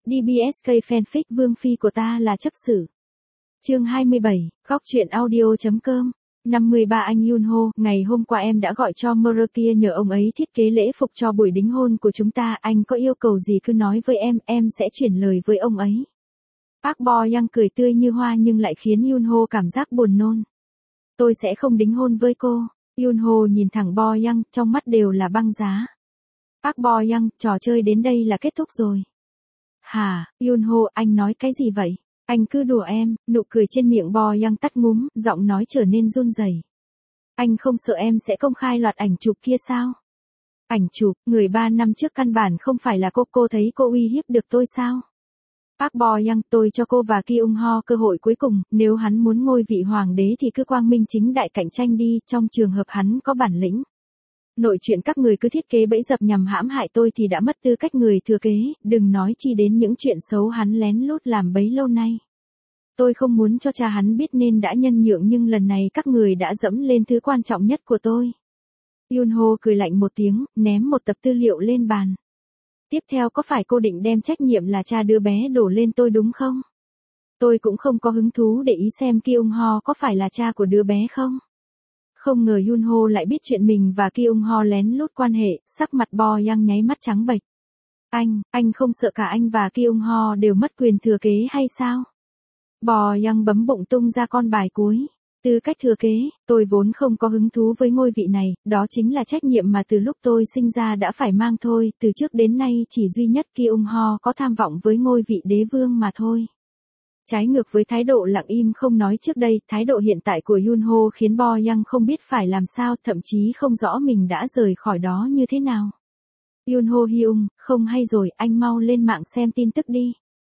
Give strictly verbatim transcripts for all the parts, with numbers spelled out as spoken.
đê bê ét ca fanfic Vương Phi của ta là chấp xử. Chương hai mươi bảy, góc truyện audio.com. năm mươi ba Anh Yunho, ngày hôm qua em đã gọi cho Murakia nhờ ông ấy thiết kế lễ phục cho buổi đính hôn của chúng ta, anh có yêu cầu gì cứ nói với em, em sẽ chuyển lời với ông ấy. Park Bo Young cười tươi như hoa nhưng lại khiến Yunho cảm giác buồn nôn. Tôi sẽ không đính hôn với cô. Yunho nhìn thẳng Bo Young, trong mắt đều là băng giá. Park Bo Young, trò chơi đến đây là kết thúc rồi. Hả, Yunho, anh nói cái gì vậy? Anh cứ đùa em, nụ cười trên miệng Bo Young tắt ngúm, giọng nói trở nên run rẩy. Anh không sợ em sẽ công khai loạt ảnh chụp kia sao? Ảnh chụp, người ba năm trước căn bản không phải là cô, cô thấy cô uy hiếp được tôi sao? Park Bo Young, tôi cho cô và Ki Eung Ho cơ hội cuối cùng, nếu hắn muốn ngôi vị hoàng đế thì cứ quang minh chính đại cạnh tranh đi, trong trường hợp hắn có bản lĩnh. Nội chuyện các người cứ thiết kế bẫy dập nhằm hãm hại tôi thì đã mất tư cách người thừa kế, đừng nói chi đến những chuyện xấu hắn lén lút làm bấy lâu nay. Tôi không muốn cho cha hắn biết nên đã nhân nhượng nhưng lần này các người đã dẫm lên thứ quan trọng nhất của tôi. Yunho cười lạnh một tiếng, ném một tập tư liệu lên bàn. Tiếp theo có phải cô định đem trách nhiệm là cha đứa bé đổ lên tôi đúng không? Tôi cũng không có hứng thú để ý xem Ki Eung Ho có phải là cha của đứa bé không? Không ngờ Yunho lại biết chuyện mình và Ki Eung Ho lén lút quan hệ, sắc mặt Bo Young nháy mắt trắng bệch. Anh, anh không sợ cả anh và Ki Eung Ho đều mất quyền thừa kế hay sao? Bo Young bấm bụng tung ra con bài cuối. Tư cách thừa kế, tôi vốn không có hứng thú với ngôi vị này, đó chính là trách nhiệm mà từ lúc tôi sinh ra đã phải mang thôi, từ trước đến nay chỉ duy nhất Ki Eung Ho có tham vọng với ngôi vị đế vương mà thôi. Trái ngược với thái độ lặng im không nói trước đây, thái độ hiện tại của Yunho khiến Bo Young không biết phải làm sao, thậm chí không rõ mình đã rời khỏi đó như thế nào. Yunho Hyung, không hay rồi, anh mau lên mạng xem tin tức đi.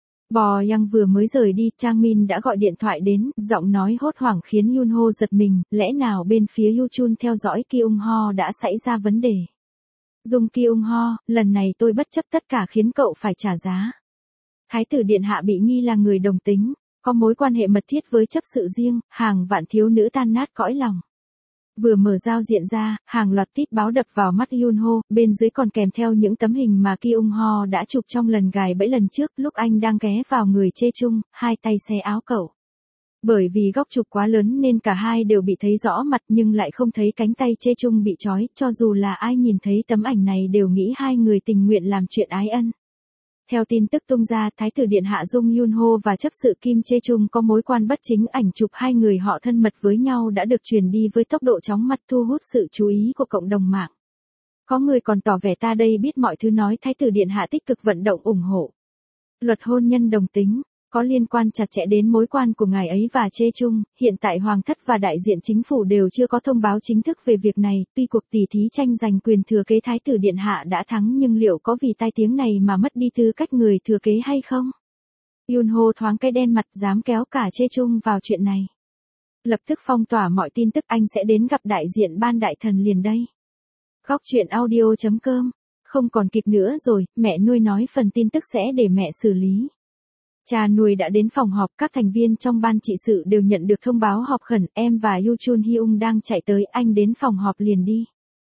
Bo Young vừa mới rời đi, Chang Min đã gọi điện thoại đến, giọng nói hốt hoảng khiến Yunho giật mình, lẽ nào bên phía Yuchun theo dõi Ki Eung Ho đã xảy ra vấn đề. Dung Ki Eung Ho, lần này tôi bất chấp tất cả khiến cậu phải trả giá. Thái tử điện hạ bị nghi là người đồng tính, có mối quan hệ mật thiết với chấp sự riêng, hàng vạn thiếu nữ tan nát cõi lòng. Vừa mở giao diện ra, hàng loạt tít báo đập vào mắt Yunho, bên dưới còn kèm theo những tấm hình mà Ki Eung Ho đã chụp trong lần gài bẫy lần trước lúc anh đang ghé vào người Chê Chung, hai tay xé áo cậu. Bởi vì góc chụp quá lớn nên cả hai đều bị thấy rõ mặt nhưng lại không thấy cánh tay Chê Chung bị trói, cho dù là ai nhìn thấy tấm ảnh này đều nghĩ hai người tình nguyện làm chuyện ái ân. Theo tin tức tung ra, Thái tử điện hạ Dung Yunho và chấp sự Kim Chê Chung có mối quan bất chính, ảnh chụp hai người họ thân mật với nhau đã được truyền đi với tốc độ chóng mặt thu hút sự chú ý của cộng đồng mạng. Có người còn tỏ vẻ ta đây biết mọi thứ, nói Thái tử điện hạ tích cực vận động ủng hộ luật hôn nhân đồng tính, có liên quan chặt chẽ đến mối quan của ngài ấy và Chê Chung. Hiện tại Hoàng thất và đại diện chính phủ đều chưa có thông báo chính thức về việc này, tuy cuộc tỉ thí tranh giành quyền thừa kế Thái tử điện hạ đã thắng nhưng liệu có vì tai tiếng này mà mất đi tư cách người thừa kế hay không? Yunho thoáng cái đen mặt, dám kéo cả Chê Chung vào chuyện này. Lập tức phong tỏa mọi tin tức, anh sẽ đến gặp đại diện ban đại thần liền đây. Góc truyện audio.com. Không còn kịp nữa rồi, mẹ nuôi nói phần tin tức sẽ để mẹ xử lý. Cha nuôi đã đến phòng họp, các thành viên trong ban trị sự đều nhận được thông báo họp khẩn, em và Yuchun Hyung đang chạy tới, anh đến phòng họp liền đi.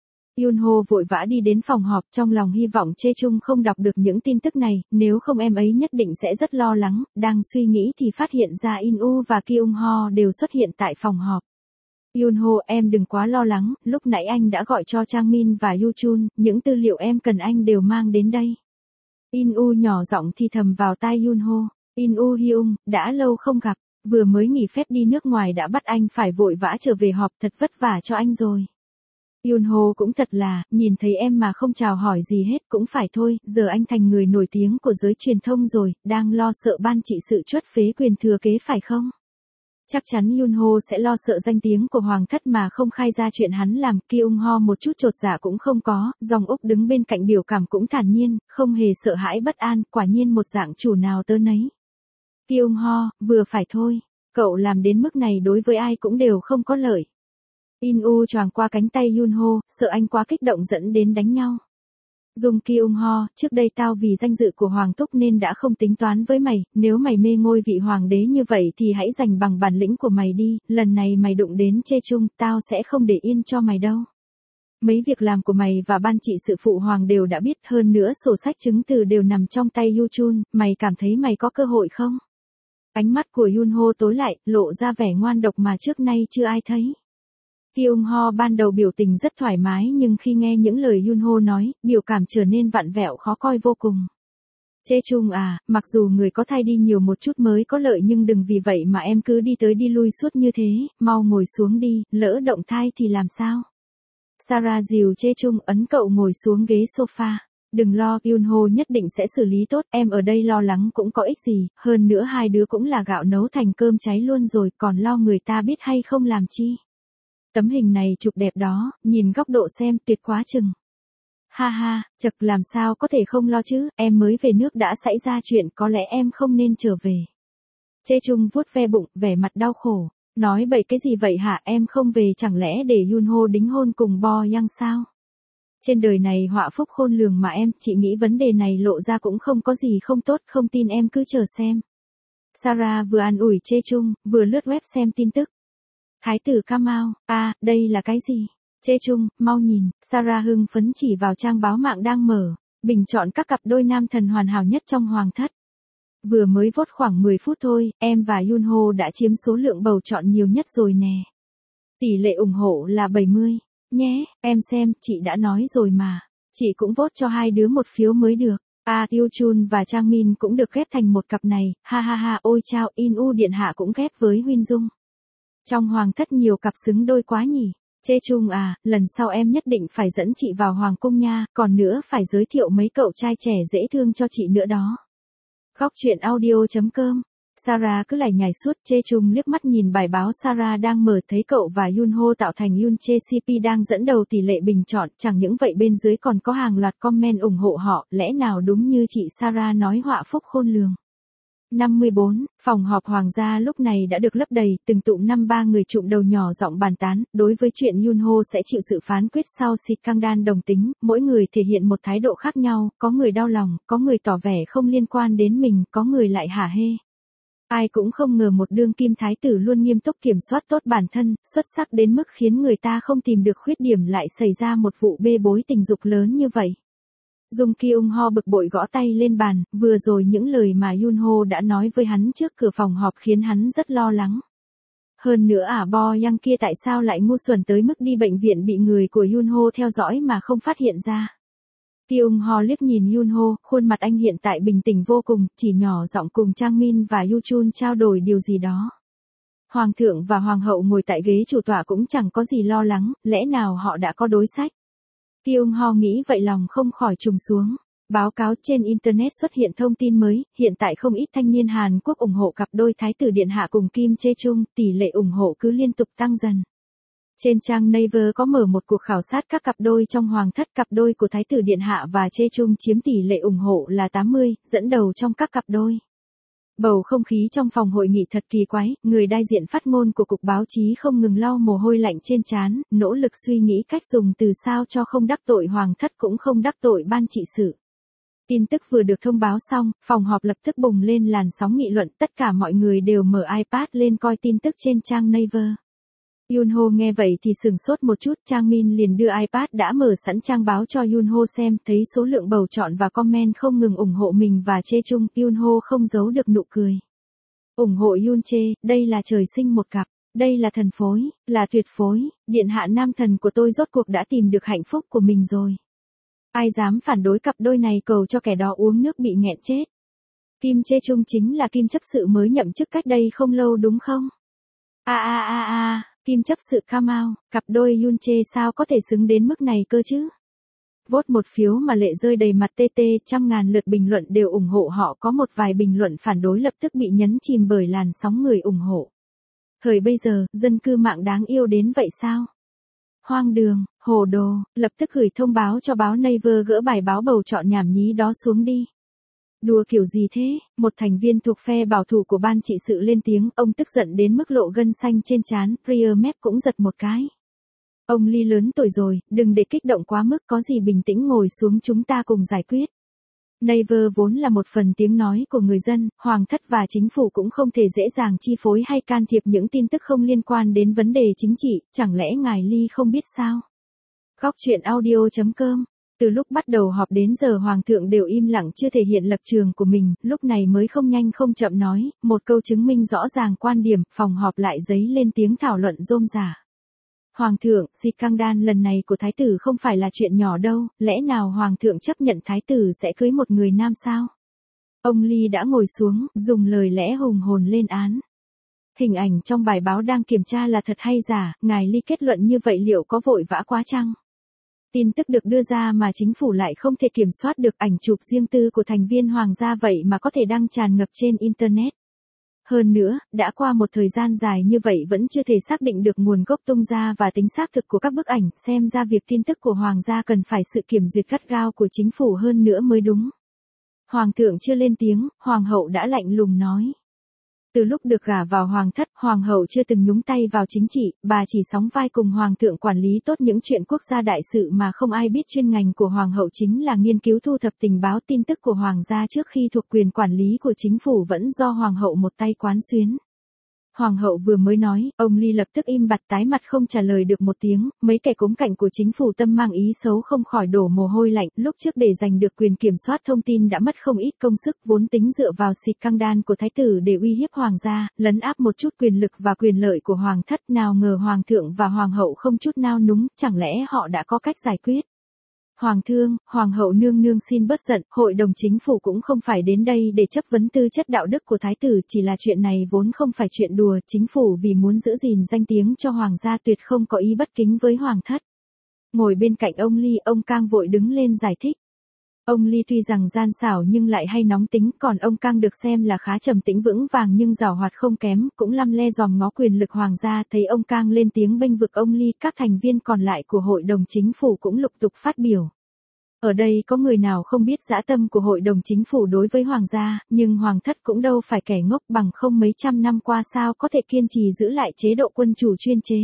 Yunho vội vã đi đến phòng họp, trong lòng hy vọng Chê Chung không đọc được những tin tức này, nếu không em ấy nhất định sẽ rất lo lắng. Đang suy nghĩ thì phát hiện ra In-u và Ki Eung Ho đều xuất hiện tại phòng họp. Yunho, em đừng quá lo lắng, lúc nãy anh đã gọi cho Chang Min và Yuchun, những tư liệu em cần anh đều mang đến đây. In-u nhỏ giọng thì thầm vào tai Yunho. In-u Hyung, đã lâu không gặp, vừa mới nghỉ phép đi nước ngoài đã bắt anh phải vội vã trở về họp, thật vất vả cho anh rồi. Yunho cũng thật là, nhìn thấy em mà không chào hỏi gì hết, cũng phải thôi, giờ anh thành người nổi tiếng của giới truyền thông rồi, đang lo sợ ban trị sự truất phế quyền thừa kế phải không? Chắc chắn Yunho sẽ lo sợ danh tiếng của hoàng thất mà không khai ra chuyện hắn làm. Ki Eung Ho một chút chột dạ cũng không có, Dòng Úc đứng bên cạnh biểu cảm cũng thản nhiên, không hề sợ hãi bất an, quả nhiên một dạng chủ nào tớ nấy. Ki Eung Ho, vừa phải thôi, cậu làm đến mức này đối với ai cũng đều không có lợi. In-u choàng qua cánh tay Yunho, sợ anh quá kích động dẫn đến đánh nhau. Dung Ki Eung Ho, trước đây tao vì danh dự của hoàng thúc nên đã không tính toán với mày, nếu mày mê ngôi vị hoàng đế như vậy thì hãy giành bằng bản lĩnh của mày đi, lần này mày đụng đến Chê Chung, tao sẽ không để yên cho mày đâu. Mấy việc làm của mày và ban trị sự phụ hoàng đều đã biết, hơn nữa sổ sách chứng từ đều nằm trong tay Yuchun, mày cảm thấy mày có cơ hội không? Ánh mắt của Yunho tối lại, lộ ra vẻ ngoan độc mà trước nay chưa ai thấy. Kyung-ho ban đầu biểu tình rất thoải mái nhưng khi nghe những lời Yunho nói, biểu cảm trở nên vặn vẹo khó coi vô cùng. Chê Chung à, mặc dù người có thai đi nhiều một chút mới có lợi nhưng đừng vì vậy mà em cứ đi tới đi lui suốt như thế, mau ngồi xuống đi, lỡ động thai thì làm sao? Sarah dìu Chê Chung ấn cậu ngồi xuống ghế sofa. Đừng lo, Yunho nhất định sẽ xử lý tốt, em ở đây lo lắng cũng có ích gì, hơn nữa hai đứa cũng là gạo nấu thành cơm cháy luôn rồi, còn lo người ta biết hay không làm chi. Tấm hình này chụp đẹp đó, nhìn góc độ xem tuyệt quá chừng. Ha ha, chật làm sao có thể không lo chứ, em mới về nước đã xảy ra chuyện, có lẽ em không nên trở về. Chê Chung vuốt ve bụng, vẻ mặt đau khổ. Nói bậy cái gì vậy hả, em không về chẳng lẽ để Yunho đính hôn cùng Bo Yang sao? Trên đời này họa phúc khôn lường mà em, chị nghĩ vấn đề này lộ ra cũng không có gì không tốt, không tin em cứ chờ xem. Sarah vừa an ủi Chê Chung, vừa lướt web xem tin tức. Thái tử Kamao, à, đây là cái gì? Chê Chung, mau nhìn, Sarah hưng phấn chỉ vào trang báo mạng đang mở, bình chọn các cặp đôi nam thần hoàn hảo nhất trong hoàng thất. Vừa mới vote khoảng mười phút thôi, em và Yunho đã chiếm số lượng bầu chọn nhiều nhất rồi nè. Tỷ lệ ủng hộ là bảy mươi. Nhé, em xem, chị đã nói rồi mà. Chị cũng vote cho hai đứa một phiếu mới được. À, Yuchun và Chang Min cũng được ghép thành một cặp này, ha ha ha, ôi chao, In U điện hạ cũng ghép với Huynh Dung. Trong hoàng thất nhiều cặp xứng đôi quá nhỉ. Chê Chung à, lần sau em nhất định phải dẫn chị vào hoàng cung nha, còn nữa phải giới thiệu mấy cậu trai trẻ dễ thương cho chị nữa đó. Góc truyện audio chấm com. Sarah cứ lải nhải suốt, Chê Chung liếc mắt nhìn bài báo Sarah đang mở thấy cậu và Yunho tạo thành Yun Chê xê pê đang dẫn đầu tỷ lệ bình chọn, chẳng những vậy bên dưới còn có hàng loạt comment ủng hộ họ, lẽ nào đúng như chị Sarah nói họa phúc khôn lường. năm mươi bốn, phòng họp hoàng gia lúc này đã được lấp đầy, từng tụm năm ba người trụm đầu nhỏ giọng bàn tán, đối với chuyện Yunho sẽ chịu sự phán quyết sau xịt căng đan đồng tính, mỗi người thể hiện một thái độ khác nhau, có người đau lòng, có người tỏ vẻ không liên quan đến mình, có người lại hả hê. Ai cũng không ngờ một đương kim thái tử luôn nghiêm túc kiểm soát tốt bản thân, xuất sắc đến mức khiến người ta không tìm được khuyết điểm lại xảy ra một vụ bê bối tình dục lớn như vậy. Dung Kyung-ho bực bội gõ tay lên bàn, vừa rồi những lời mà Yunho đã nói với hắn trước cửa phòng họp khiến hắn rất lo lắng. Hơn nữa à Bo Yang kia tại sao lại ngu xuẩn tới mức đi bệnh viện bị người của Yunho theo dõi mà không phát hiện ra. Kyung-ho liếc nhìn Yunho, khuôn mặt anh hiện tại bình tĩnh vô cùng, chỉ nhỏ giọng cùng Chang Min và Yuchun trao đổi điều gì đó. Hoàng thượng và hoàng hậu ngồi tại ghế chủ tọa cũng chẳng có gì lo lắng, lẽ nào họ đã có đối sách. Kyung-ho nghĩ vậy lòng không khỏi trùng xuống. Báo cáo trên Internet xuất hiện thông tin mới, hiện tại không ít thanh niên Hàn Quốc ủng hộ cặp đôi Thái tử Điện Hạ cùng Kim Chê Chung, tỷ lệ ủng hộ cứ liên tục tăng dần. Trên trang Naver có mở một cuộc khảo sát các cặp đôi trong hoàng thất, cặp đôi của Thái tử Điện Hạ và Chê Chung chiếm tỷ lệ ủng hộ là tám mươi, dẫn đầu trong các cặp đôi. Bầu không khí trong phòng hội nghị thật kỳ quái, người đại diện phát ngôn của cục báo chí không ngừng lau mồ hôi lạnh trên trán, nỗ lực suy nghĩ cách dùng từ sao cho không đắc tội hoàng thất cũng không đắc tội ban trị sự. Tin tức vừa được thông báo xong, phòng họp lập tức bùng lên làn sóng nghị luận, tất cả mọi người đều mở iPad lên coi tin tức trên trang Naver. Yunho nghe vậy thì sửng sốt một chút, Chang Min liền đưa iPad đã mở sẵn trang báo cho Yunho xem, thấy số lượng bầu chọn và comment không ngừng ủng hộ mình và Chê Chung, Yunho không giấu được nụ cười. Ủng hộ Yun Chê, đây là trời sinh một cặp, đây là thần phối, là tuyệt phối, điện hạ nam thần của tôi rốt cuộc đã tìm được hạnh phúc của mình rồi. Ai dám phản đối cặp đôi này cầu cho kẻ đó uống nước bị nghẹn chết. Kim Chê Chung chính là Kim chấp sự mới nhậm chức cách đây không lâu đúng không? A a a a. Kim chấp sự Kamao, cặp đôi Yun Chê sao có thể xứng đến mức này cơ chứ? Vote một phiếu mà lệ rơi đầy mặt tê tê, trăm ngàn lượt bình luận đều ủng hộ họ, có một vài bình luận phản đối lập tức bị nhấn chìm bởi làn sóng người ủng hộ. Thời bây giờ, dân cư mạng đáng yêu đến vậy sao? Hoang đường, hồ đồ, lập tức gửi thông báo cho báo Naver gỡ bài báo bầu chọn nhảm nhí đó xuống đi. Đùa kiểu gì thế? Một thành viên thuộc phe bảo thủ của ban trị sự lên tiếng, ông tức giận đến mức lộ gân xanh trên trán, Priya Mep cũng giật một cái. Ông Lee lớn tuổi rồi, đừng để kích động quá mức, có gì bình tĩnh ngồi xuống chúng ta cùng giải quyết. Naver vốn là một phần tiếng nói của người dân, hoàng thất và chính phủ cũng không thể dễ dàng chi phối hay can thiệp những tin tức không liên quan đến vấn đề chính trị, chẳng lẽ ngài Lee không biết sao? Góc truyện audio chấm com. Từ lúc bắt đầu họp đến giờ Hoàng thượng đều im lặng chưa thể hiện lập trường của mình, lúc này mới không nhanh không chậm nói, một câu chứng minh rõ ràng quan điểm, phòng họp lại dấy lên tiếng thảo luận rôm rả. Hoàng thượng, scandal lần này của thái tử không phải là chuyện nhỏ đâu, lẽ nào Hoàng thượng chấp nhận thái tử sẽ cưới một người nam sao? Ông Ly đã ngồi xuống, dùng lời lẽ hùng hồn lên án. Hình ảnh trong bài báo đang kiểm tra là thật hay giả, ngài Ly kết luận như vậy liệu có vội vã quá chăng? Tin tức được đưa ra mà chính phủ lại không thể kiểm soát được ảnh chụp riêng tư của thành viên hoàng gia vậy mà có thể đăng tràn ngập trên Internet. Hơn nữa, đã qua một thời gian dài như vậy vẫn chưa thể xác định được nguồn gốc tung ra và tính xác thực của các bức ảnh, xem ra việc tin tức của hoàng gia cần phải sự kiểm duyệt gắt gao của chính phủ hơn nữa mới đúng. Hoàng thượng chưa lên tiếng, hoàng hậu đã lạnh lùng nói. Từ lúc được gả vào hoàng thất, hoàng hậu chưa từng nhúng tay vào chính trị, bà chỉ sóng vai cùng hoàng thượng quản lý tốt những chuyện quốc gia đại sự mà không ai biết. Chuyên ngành của hoàng hậu chính là nghiên cứu thu thập tình báo tin tức của hoàng gia trước khi thuộc quyền quản lý của chính phủ vẫn do hoàng hậu một tay quán xuyến. Hoàng hậu vừa mới nói, ông Ly lập tức im bặt tái mặt không trả lời được một tiếng, mấy kẻ cốm cạnh của chính phủ tâm mang ý xấu không khỏi đổ mồ hôi lạnh, lúc trước để giành được quyền kiểm soát thông tin đã mất không ít công sức vốn tính dựa vào scandal của thái tử để uy hiếp hoàng gia, lấn áp một chút quyền lực và quyền lợi của hoàng thất, nào ngờ hoàng thượng và hoàng hậu không chút nao núng, chẳng lẽ họ đã có cách giải quyết. Hoàng thương, hoàng hậu nương nương xin bớt giận, hội đồng chính phủ cũng không phải đến đây để chấp vấn tư chất đạo đức của thái tử, chỉ là chuyện này vốn không phải chuyện đùa, chính phủ vì muốn giữ gìn danh tiếng cho hoàng gia tuyệt không có ý bất kính với hoàng thất. Ngồi bên cạnh ông Ly, ông Cang vội đứng lên giải thích. Ông Ly tuy rằng gian xảo nhưng lại hay nóng tính, còn ông Cang được xem là khá trầm tĩnh vững vàng nhưng giàu hoạt không kém, cũng lăm le dòm ngó quyền lực hoàng gia. Thấy ông Cang lên tiếng bênh vực ông Ly, các thành viên còn lại của hội đồng chính phủ cũng lục tục phát biểu. Ở đây có người nào không biết dã tâm của hội đồng chính phủ đối với hoàng gia, nhưng hoàng thất cũng đâu phải kẻ ngốc, bằng không mấy trăm năm qua sao có thể kiên trì giữ lại chế độ quân chủ chuyên chế.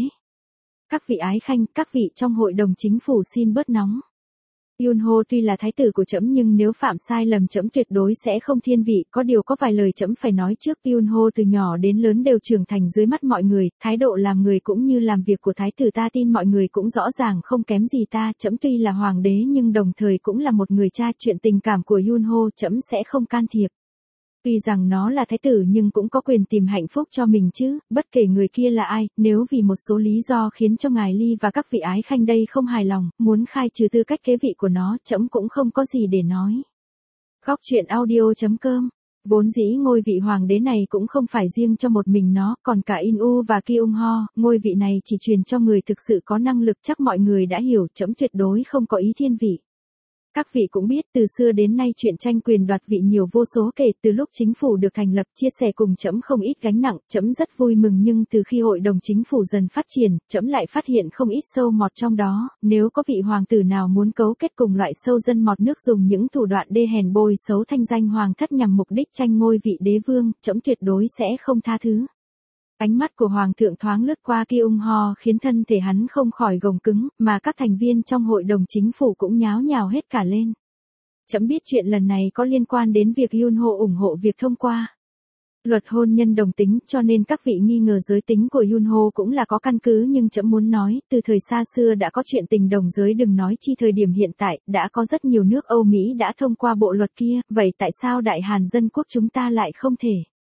Các vị ái khanh, các vị trong hội đồng chính phủ xin bớt nóng. Yunho tuy là thái tử của trẫm nhưng nếu phạm sai lầm trẫm tuyệt đối sẽ không thiên vị, có điều có vài lời trẫm phải nói trước. Yunho từ nhỏ đến lớn đều trưởng thành dưới mắt mọi người, thái độ làm người cũng như làm việc của thái tử ta tin mọi người cũng rõ ràng không kém gì ta. Trẫm tuy là hoàng đế nhưng đồng thời cũng là một người cha, chuyện tình cảm của Yunho trẫm sẽ không can thiệp. Tuy rằng nó là thái tử nhưng cũng có quyền tìm hạnh phúc cho mình chứ, bất kể người kia là ai, nếu vì một số lý do khiến cho ngài Ly và các vị ái khanh đây không hài lòng, muốn khai trừ tư cách kế vị của nó, trẫm cũng không có gì để nói. Góc truyện audio chấm com. Vốn dĩ ngôi vị hoàng đế này cũng không phải riêng cho một mình nó, còn cả In-u và Kyung-ho, ngôi vị này chỉ truyền cho người thực sự có năng lực, chắc mọi người đã hiểu, trẫm tuyệt đối không có ý thiên vị. Các vị cũng biết từ xưa đến nay chuyện tranh quyền đoạt vị nhiều vô số kể, từ lúc chính phủ được thành lập chia sẻ cùng trẫm không ít gánh nặng, trẫm rất vui mừng nhưng từ khi hội đồng chính phủ dần phát triển, trẫm lại phát hiện không ít sâu mọt trong đó, nếu có vị hoàng tử nào muốn cấu kết cùng loại sâu dân mọt nước dùng những thủ đoạn đê hèn bôi xấu thanh danh hoàng thất nhằm mục đích tranh ngôi vị đế vương, trẫm tuyệt đối sẽ không tha thứ. Ánh mắt của hoàng thượng thoáng lướt qua Kyung-ho khiến thân thể hắn không khỏi gồng cứng, mà các thành viên trong hội đồng chính phủ cũng nháo nhào hết cả lên. Trẫm biết chuyện lần này có liên quan đến việc Yunho ủng hộ việc thông qua luật hôn nhân đồng tính, cho nên các vị nghi ngờ giới tính của Yunho cũng là có căn cứ, nhưng trẫm muốn nói, từ thời xa xưa đã có chuyện tình đồng giới, đừng nói chi thời điểm hiện tại, đã có rất nhiều nước Âu Mỹ đã thông qua bộ luật kia, vậy tại sao Đại Hàn Dân Quốc chúng ta lại không thể?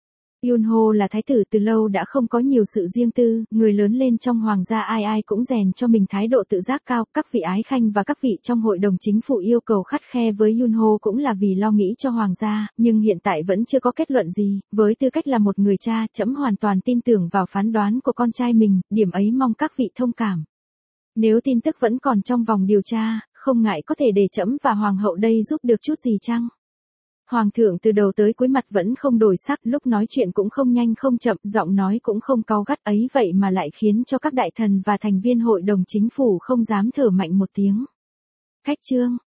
Yunho là thái tử từ lâu đã không có nhiều sự riêng tư, người lớn lên trong hoàng gia ai ai cũng rèn cho mình thái độ tự giác cao, các vị ái khanh và các vị trong hội đồng chính phủ yêu cầu khắt khe với Yunho cũng là vì lo nghĩ cho hoàng gia, nhưng hiện tại vẫn chưa có kết luận gì, với tư cách là một người cha, trẫm hoàn toàn tin tưởng vào phán đoán của con trai mình, điểm ấy mong các vị thông cảm. Nếu tin tức vẫn còn trong vòng điều tra, không ngại có thể để trẫm và hoàng hậu đây giúp được chút gì chăng? Hoàng thượng từ đầu tới cuối mặt vẫn không đổi sắc, lúc nói chuyện cũng không nhanh không chậm, giọng nói cũng không cáu gắt, ấy vậy mà lại khiến cho các đại thần và thành viên hội đồng chính phủ không dám thở mạnh một tiếng. Khách chương